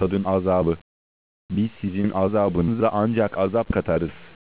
tadın azabı. Biz sizin azabınıza ancak azap katarız.